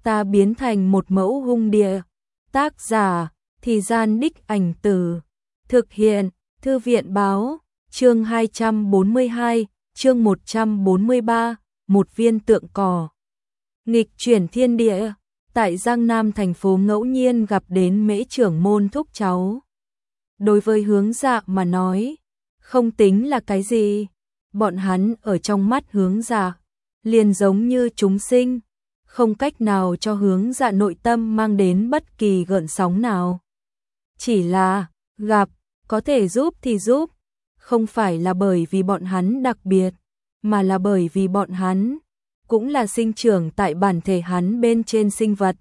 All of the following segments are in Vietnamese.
ta biến thành một mẫu hung địa. Tác giả, Thì Gian Đích Ảnh Từ. Thực hiện, Thư viện Báo, chương 242, chương 143, một viên tượng cỏ. Nghịch chuyển thiên địa, tại Giang Nam thành phố ngẫu nhiên gặp đến Mễ trưởng môn thúc cháu. Đối với Hướng Dạ mà nói, không tính là cái gì. Bọn hắn ở trong mắt Hướng Dạ, liền giống như chúng sinh, không cách nào cho Hướng Dạ nội tâm mang đến bất kỳ gợn sóng nào. Chỉ là, gặp, có thể giúp thì giúp, không phải là bởi vì bọn hắn đặc biệt, mà là bởi vì bọn hắn cũng là sinh trưởng tại bản thể hắn bên trên sinh vật.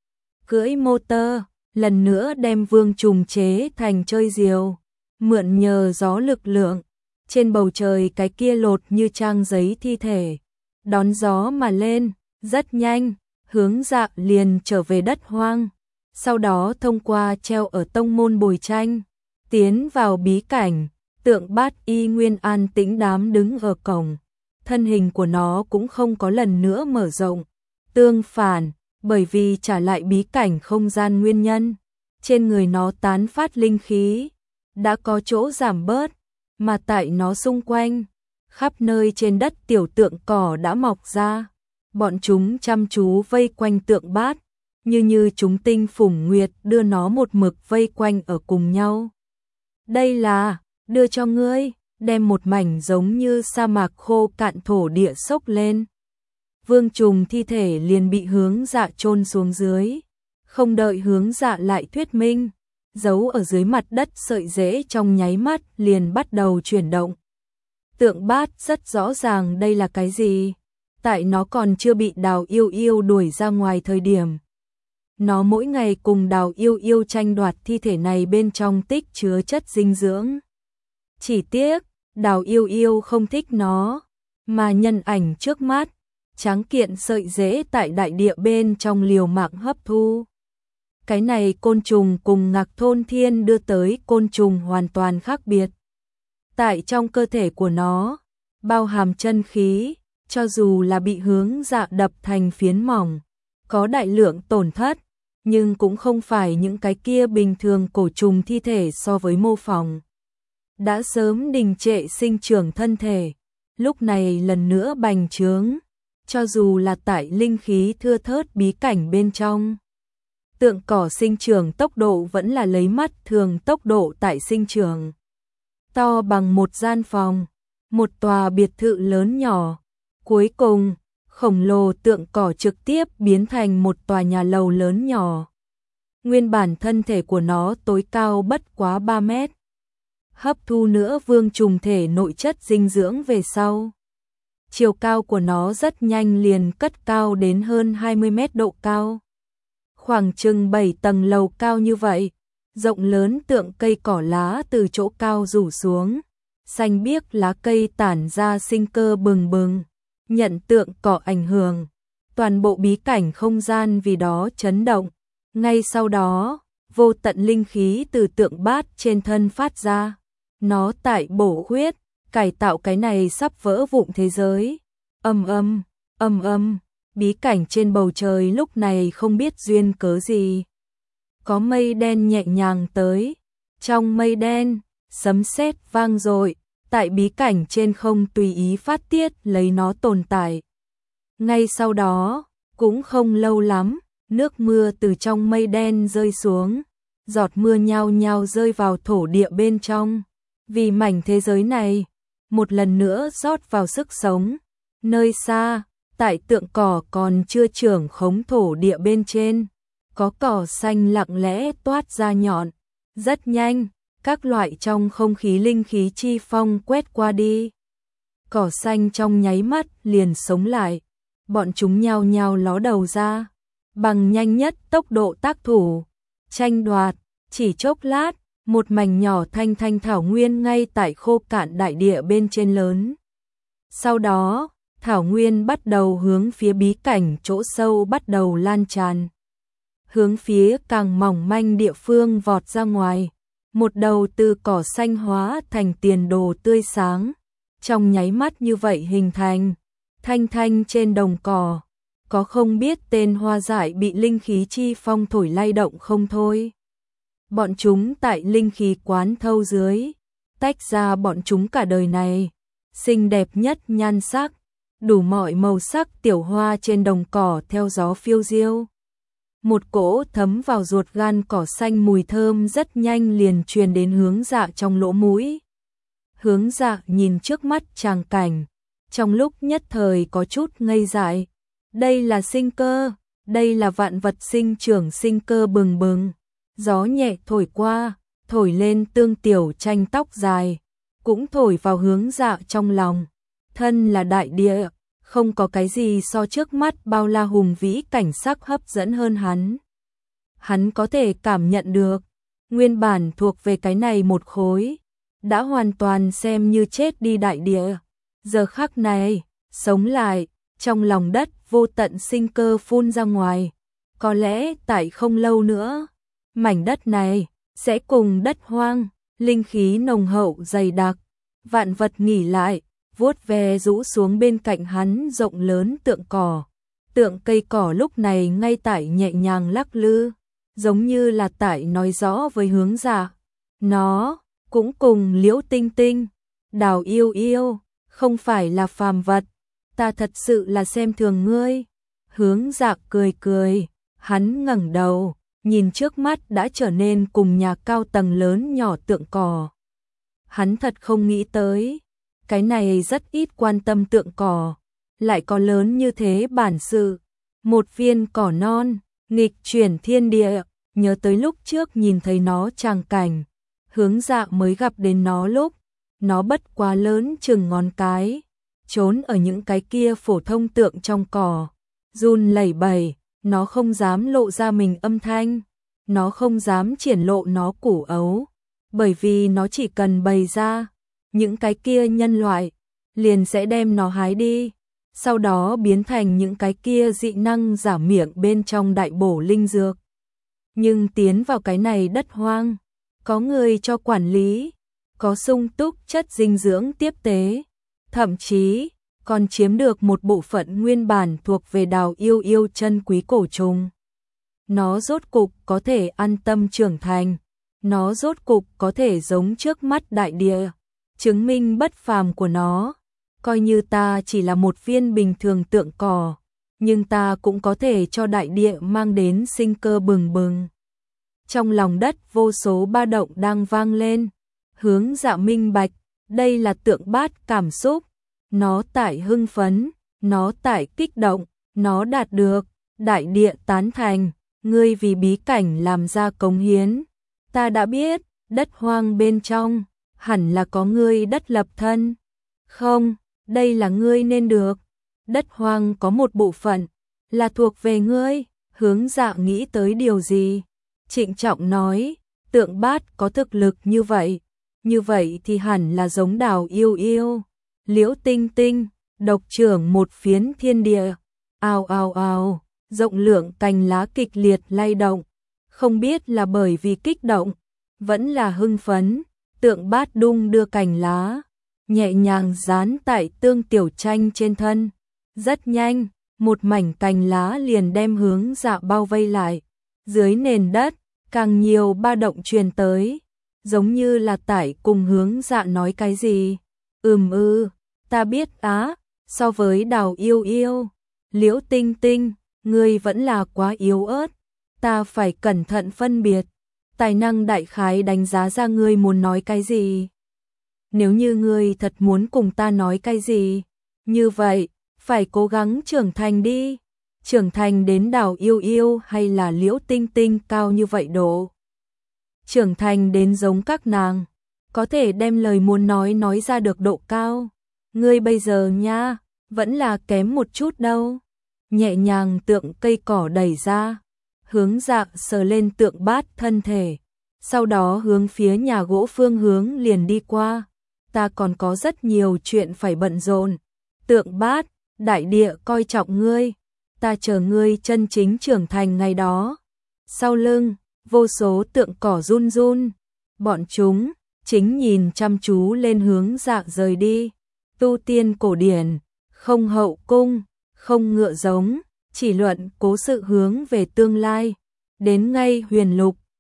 Cưỡi motor, lần nữa đem Vương Trùng chế thành chơi diều, mượn nhờ gió lực lượng, trên bầu trời cái kia lột như trang giấy thi thể, đón gió mà lên, rất nhanh, Hướng Dạ liền trở về đất hoang, sau đó thông qua treo ở tông môn bồi tranh, tiến vào bí cảnh, tượng Bát Y nguyên an tĩnh đám đứng ở cổng, thân hình của nó cũng không có lần nữa mở rộng, tương phản, bởi vì trả lại bí cảnh không gian nguyên nhân, trên người nó tán phát linh khí, đã có chỗ giảm bớt, mà tại nó xung quanh, khắp nơi trên đất tiểu tượng cỏ đã mọc ra, bọn chúng chăm chú vây quanh tượng bát, như chúng tinh phủng nguyệt đưa nó một mực vây quanh ở cùng nhau. Đây là, đưa cho ngươi, đem một mảnh giống như sa mạc khô cạn thổ địa xốc lên. Vương Trùng thi thể liền bị Hướng Dạ chôn xuống dưới, không đợi Hướng Dạ lại thuyết minh, giấu ở dưới mặt đất sợi rễ trong nháy mắt liền bắt đầu chuyển động. Tượng bát rất rõ ràng đây là cái gì, tại nó còn chưa bị Đào Yêu Yêu đuổi ra ngoài thời điểm. Nó mỗi ngày cùng Đào Yêu Yêu tranh đoạt thi thể này bên trong tích chứa chất dinh dưỡng. Chỉ tiếc, Đào Yêu Yêu không thích nó, mà nhân ảnh trước mắt, tráng kiện sợi rễ tại đại địa bên trong liều mạng hấp thu. Cái này côn trùng cùng Ngạc Thôn Thiên đưa tới côn trùng hoàn toàn khác biệt. Tại trong cơ thể của nó, bao hàm chân khí, cho dù là bị Hướng Dạ đập thành phiến mỏng, có đại lượng tổn thất, nhưng cũng không phải những cái kia bình thường cổ trùng thi thể so với mô phỏng. Đã sớm đình trệ sinh trưởng thân thể, lúc này lần nữa bành trướng, cho dù là tại linh khí thưa thớt bí cảnh bên trong. Tượng cỏ sinh trưởng tốc độ vẫn là lấy mắt thường tốc độ tại sinh trưởng. To bằng một gian phòng, một tòa biệt thự lớn nhỏ. Cuối cùng, khổng lồ tượng cỏ trực tiếp biến thành một tòa nhà lầu lớn nhỏ. Nguyên bản thân thể của nó tối cao bất quá 3 mét. Hấp thu nữa Vương Trùng thể nội chất dinh dưỡng về sau. Chiều cao của nó rất nhanh liền cất cao đến hơn 20 mét độ cao. Khoảng chừng 7 tầng lầu cao như vậy, rộng lớn tượng cây cỏ lá từ chỗ cao rủ xuống, xanh biếc lá cây tản ra sinh cơ bừng bừng, nhận tượng cỏ ảnh hưởng, toàn bộ bí cảnh không gian vì đó chấn động. Ngay sau đó, vô tận linh khí từ tượng bát trên thân phát ra, nó tại bổ huyết, cải tạo cái này sắp vỡ vụn thế giới. Âm âm, bí cảnh trên bầu trời lúc này không biết duyên cớ gì. Có mây đen nhẹ nhàng tới, trong mây đen, sấm sét vang dội, tại bí cảnh trên không tùy ý phát tiết lấy nó tồn tại. Ngay sau đó, cũng không lâu lắm, nước mưa từ trong mây đen rơi xuống, giọt mưa nhao nhao rơi vào thổ địa bên trong. Vì mảnh thế giới này, một lần nữa rót vào sức sống. Nơi xa, tại tượng cỏ còn chưa trưởng khống thổ địa bên trên, có cỏ xanh lặng lẽ toát ra nhọn. Rất nhanh, các loại trong không khí linh khí chi phong quét qua đi. Cỏ xanh trong nháy mắt liền sống lại, bọn chúng nhao nhao ló đầu ra, bằng nhanh nhất tốc độ tác thủ, tranh đoạt, chỉ chốc lát, một mảnh nhỏ thanh thanh thảo nguyên ngay tại khô cạn đại địa bên trên lớn. Sau đó, thảo nguyên bắt đầu hướng phía bí cảnh chỗ sâu bắt đầu lan tràn. Hướng phía càng mỏng manh địa phương vọt ra ngoài, một đầu từ cỏ xanh hóa thành tiền đồ tươi sáng, trong nháy mắt như vậy hình thành, thanh thanh trên đồng cỏ, có không biết tên hoa dại bị linh khí chi phong thổi lay động không thôi. Bọn chúng tại linh khí quán thâu dưới, tách ra bọn chúng cả đời này, xinh đẹp nhất nhan sắc, đủ mọi màu sắc tiểu hoa trên đồng cỏ theo gió phiêu diêu. Một cỗ thấm vào ruột gan cỏ xanh mùi thơm rất nhanh liền truyền đến Hướng Dạ trong lỗ mũi. Hướng Dạ nhìn trước mắt tràng cảnh, trong lúc nhất thời có chút ngây dại. Đây là sinh cơ, đây là vạn vật sinh trưởng sinh cơ bừng bừng. Gió nhẹ thổi qua, thổi lên Tương Tiểu Tranh tóc dài, cũng thổi vào Hướng Dạ trong lòng. Thân là đại địa, không có cái gì so trước mắt bao la hùng vĩ cảnh sắc hấp dẫn hơn hắn. Hắn có thể cảm nhận được, nguyên bản thuộc về cái này một khối, đã hoàn toàn xem như chết đi đại địa. Giờ khắc này, sống lại, trong lòng đất vô tận sinh cơ phun ra ngoài. Có lẽ tại không lâu nữa, mảnh đất này sẽ cùng đất hoang, linh khí nồng hậu dày đặc, vạn vật nghỉ lại, vuốt ve rũ xuống bên cạnh hắn rộng lớn tượng cỏ. Tượng cây cỏ lúc này ngay tại nhẹ nhàng lắc lư, giống như là tại nói rõ với Hướng Dạ. Nó cũng cùng Liễu Tinh Tinh, Đào Yêu Yêu, không phải là phàm vật, ta thật sự là xem thường ngươi. Hướng Dạ cười cười, hắn ngẩng đầu, nhìn trước mắt đã trở nên cùng nhà cao tầng lớn nhỏ tượng cỏ. Hắn thật không nghĩ tới, cái này rất ít quan tâm tượng cỏ, lại có lớn như thế bản sự. Một viên cỏ non, nghịch chuyển thiên địa, nhớ tới lúc trước nhìn thấy nó tràng cảnh, Hướng Dạ mới gặp đến nó lúc, nó bất quá lớn chừng ngón cái, trốn ở những cái kia phổ thông tượng trong cỏ, run lẩy bẩy, nó không dám lộ ra mình âm thanh, nó không dám triển lộ nó củ ấu, bởi vì nó chỉ cần bày ra, những cái kia nhân loại liền sẽ đem nó hái đi, sau đó biến thành những cái kia dị năng giả miệng bên trong đại bổ linh dược. Nhưng tiến vào cái này đất hoang, có người cho quản lý, có sung túc chất dinh dưỡng tiếp tế, thậm chí còn chiếm được một bộ phận nguyên bản thuộc về Đào Yêu Yêu chân quý cổ trùng. Nó rốt cục có thể an tâm trưởng thành, nó rốt cục có thể giống trước mắt đại địa, chứng minh bất phàm của nó. Coi như ta chỉ là một viên bình thường tượng cỏ, nhưng ta cũng có thể cho đại địa mang đến sinh cơ bừng bừng. Trong lòng đất vô số ba động đang vang lên, Hướng Dạ minh bạch, đây là tượng bát cảm xúc, nó tại hưng phấn, nó tại kích động, nó đạt được đại địa tán thành, ngươi vì bí cảnh làm ra cống hiến. Ta đã biết, đất hoang bên trong, hẳn là có ngươi đất lập thân. Không, đây là ngươi nên được. Đất hoang có một bộ phận, là thuộc về ngươi. Hướng Dạ nghĩ tới điều gì? Trịnh trọng nói, tượng bát có thực lực như vậy thì hẳn là giống Đào Yêu Yêu, Liễu Tinh Tinh, độc trưởng một phiến thiên địa. Ào ào ào, rộng lượng cành lá kịch liệt lay động, không biết là bởi vì kích động, vẫn là hưng phấn, tượng bát đung đưa cành lá, nhẹ nhàng dán tại Tương Tiểu Tranh trên thân. Rất nhanh, một mảnh cành lá liền đem Hướng Dạ bao vây lại. Dưới nền đất, càng nhiều ba động truyền tới, giống như là tại cùng Hướng Dạ nói cái gì. Ta biết á, so với Đào Yêu Yêu, Liễu Tinh Tinh, ngươi vẫn là quá yếu ớt, ta phải cẩn thận phân biệt, tài năng đại khái đánh giá ra ngươi muốn nói cái gì. Nếu như ngươi thật muốn cùng ta nói cái gì, như vậy, phải cố gắng trưởng thành đi, trưởng thành đến Đào Yêu Yêu hay là Liễu Tinh Tinh cao như vậy độ. Trưởng thành đến giống các nàng, có thể đem lời muốn nói ra được độ cao. Ngươi bây giờ nha, vẫn là kém một chút đâu. Nhẹ nhàng tượng cây cỏ đẩy ra, Hướng Dạ sờ lên tượng bát thân thể, sau đó hướng phía nhà gỗ phương hướng liền đi qua. Ta còn có rất nhiều chuyện phải bận rộn. Tượng bát, đại địa coi trọng ngươi, ta chờ ngươi chân chính trưởng thành ngày đó. Sau lưng, vô số tượng cỏ run run, bọn chúng chính nhìn chăm chú lên Hướng Dạ rời đi. Tu tiên cổ điển, không hậu cung, không ngựa giống, chỉ luận cố sự hướng về tương lai. Đến ngay huyền lục,